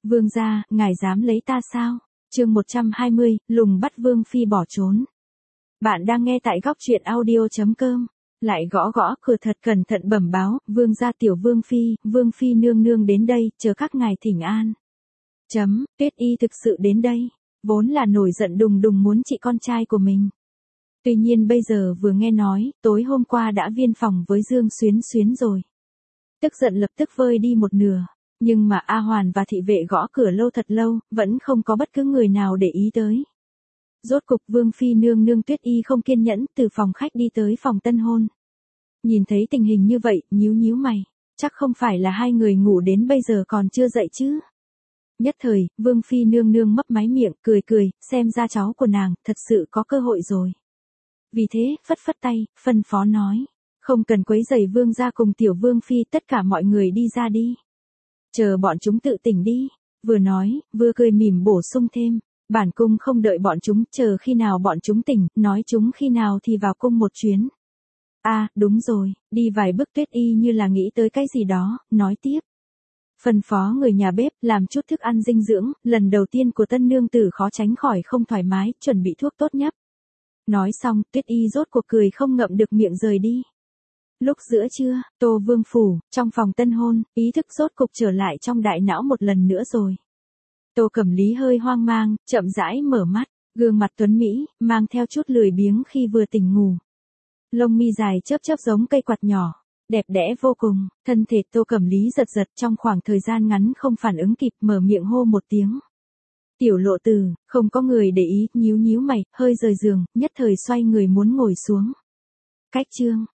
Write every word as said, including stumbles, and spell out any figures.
Vương gia, ngài dám lấy ta sao? Chương một trăm hai mươi, lùng bắt Vương phi bỏ trốn. Bạn đang nghe tại góc truyện audio chấm com. Lại gõ gõ cửa thật cẩn thận bẩm báo, Vương gia tiểu Vương phi, Vương phi nương nương đến đây, chờ các ngài thỉnh an. Chấm, Tuyết Y thực sự đến đây, vốn là nổi giận đùng đùng muốn trị con trai của mình. Tuy nhiên bây giờ vừa nghe nói, tối hôm qua đã viên phòng với Dương Xuyến Xuyến rồi. Tức giận lập tức vơi đi một nửa. Nhưng mà A Hoàn và thị vệ gõ cửa lâu thật lâu, vẫn không có bất cứ người nào để ý tới. Rốt cục Vương phi nương nương Tuyết Y không kiên nhẫn, từ phòng khách đi tới phòng tân hôn. Nhìn thấy tình hình như vậy, nhíu nhíu mày, chắc không phải là hai người ngủ đến bây giờ còn chưa dậy chứ. Nhất thời, Vương phi nương nương mấp máy miệng, cười cười, xem ra cháu của nàng thật sự có cơ hội rồi. Vì thế, phất phất tay, phân phó nói, không cần quấy rầy vương gia cùng tiểu Vương phi, tất cả mọi người đi ra đi. Chờ bọn chúng tự tỉnh đi, vừa nói, vừa cười mỉm bổ sung thêm, bản cung không đợi bọn chúng, chờ khi nào bọn chúng tỉnh, nói chúng khi nào thì vào cung một chuyến. À, đúng rồi, đi vài bước. Tuyết Y như là nghĩ tới cái gì đó, nói tiếp. Phân phó người nhà bếp, làm chút thức ăn dinh dưỡng, lần đầu tiên của tân nương tử khó tránh khỏi không thoải mái, chuẩn bị thuốc tốt nhất. Nói xong, Tuyết Y rốt cuộc cười không ngậm được miệng rời đi. Lúc giữa trưa, Tô Vương phủ, trong phòng tân hôn, ý thức rốt cục trở lại trong đại não một lần nữa rồi. Tô Cẩm Lý hơi hoang mang, chậm rãi mở mắt, gương mặt tuấn mỹ, mang theo chút lười biếng khi vừa tỉnh ngủ. Lông mi dài chớp chớp giống cây quạt nhỏ, đẹp đẽ vô cùng, thân thể Tô Cẩm Lý giật giật trong khoảng thời gian ngắn không phản ứng kịp, mở miệng hô một tiếng. Tiểu Lộ Tử, không có người để ý, nhíu nhíu mày, hơi rời giường, nhất thời xoay người muốn ngồi xuống. Cách chương